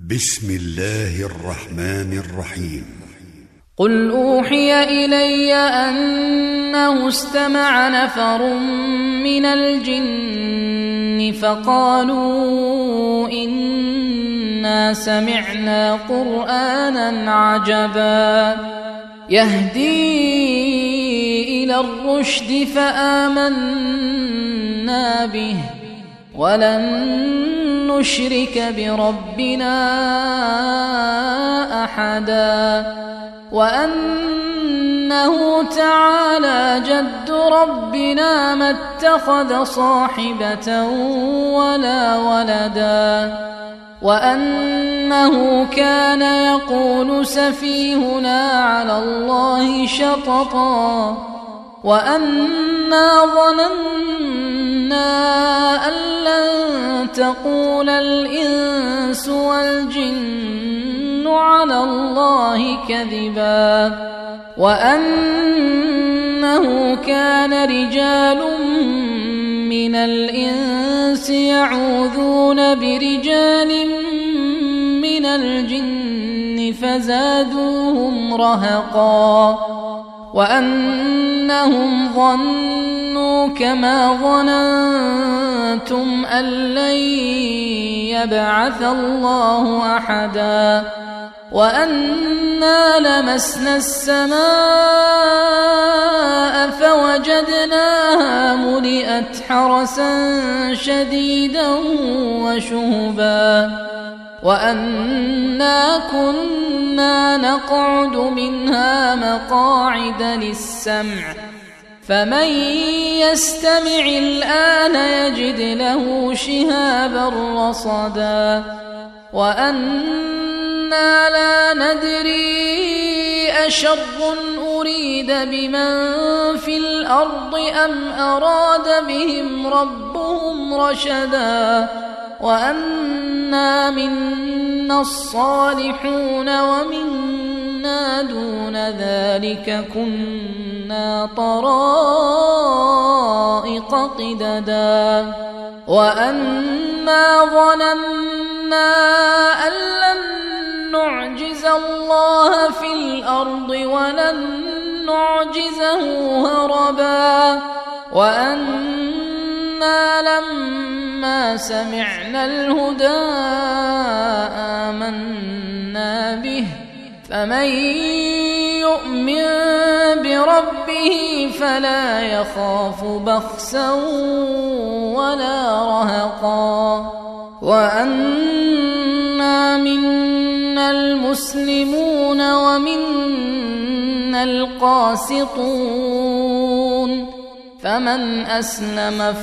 بسم الله الرحمن الرحيم. قل أوحي إلي أنه استمع نفر من الجن فقالوا إنا سمعنا قرآنا عجبا يهدي إلى الرشد فآمنا به ولن نشرك بربنا أحدا وأنه تعالى جد ربنا ما اتخذ صاحبة ولا ولدا وأنه كان يقول سفيهنا على الله شططا وأنا ظننا أن لن تقول الإنس والجن على الله كذبا وأنه كان رجال من الإنس يعوذون برجال من الجن فزادوهم رهقا وأنهم ظنوا كما ظننتم أن لن يبعث الله أحدا وأنا لمسنا السماء فوجدناها ملئت حرسا شديدا وشهبا وأنا كنا نقعد منها مقاعد للسمع فمن يستمع الآن يجد له شهابا رصدا وأنا لا ندري أشر أريد بمن في الأرض أم أراد بهم ربهم رشدا وأنا منا الصالحون ومنا دون ذلك كنا طرائق قددا وأنا ظننا أن لن نعجز الله في الأرض ولن نعجزه هربا وأنا لما سمعنا الهدى آمنا به فمن يؤمن بربه فلا يخاف بخسا ولا رهقا وأنا منا المسلمون ومنا القاسطون فمن أسلم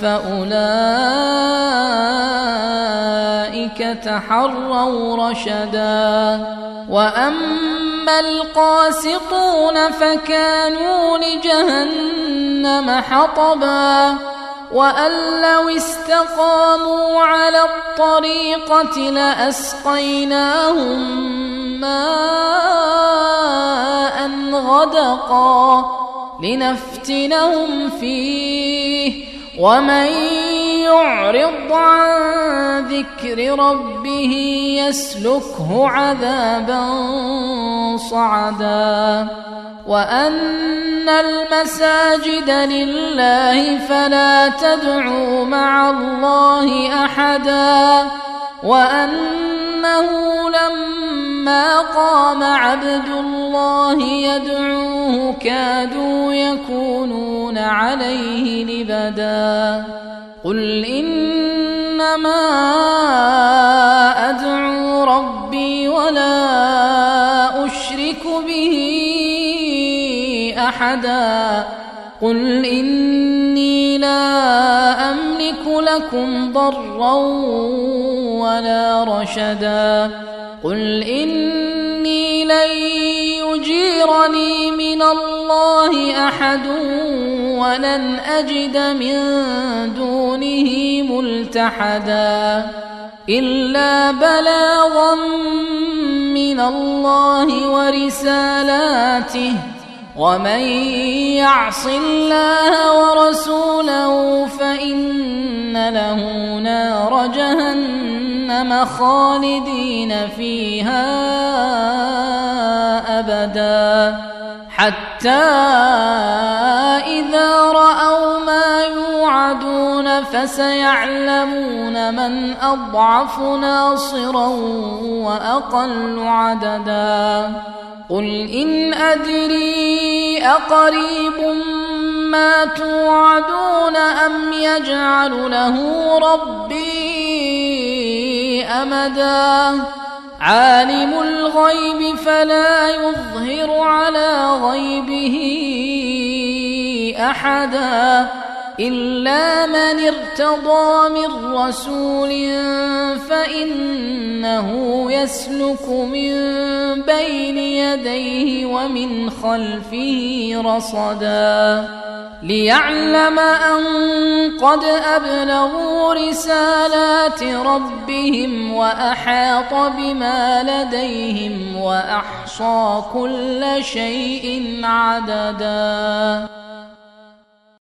فأولئك تحروا رشدا وأما القاسطون فكانوا لجهنم حطبا وأن لو استقاموا على الطريقة لأسقيناهم ماء غدقا لنفتنهم فيه ومن يعرض عن ذكر ربه يسلكه عذابا صعدا وأن المساجد لله فلا تدعوا مع الله أحدا وأنه لما قام عبد الله يدعوه كادوا يكونون عليه لبدا قل إنما أدعو ربي ولا أشرك به أحدا قل إني لا أملك لكم ضرا ولا رشدا قل إني لن يجيرني من الله أحد ولن أجد من دونه ملتحدا إلا بلاغا من الله ورسالاته ومن يعص الله ورسوله فإن له نار جهنم جهنم خالدين فيها أبدا حتى إذا رأوا ما يوعدون فسيعلمون من أضعف ناصرا وأقل عددا قل إن أدري أقريب ما توعدون أم يجعل له ربي أمدا عالم الغيب فلا يظهر على غيبه أحدا إلا من ارتضى من رسول فإنه يسلك من بين يديه ومن خلفه رصدا ليعلم أن قد أبلغوا رسالات ربهم وأحاط بما لديهم وأحصى كل شيء عددا.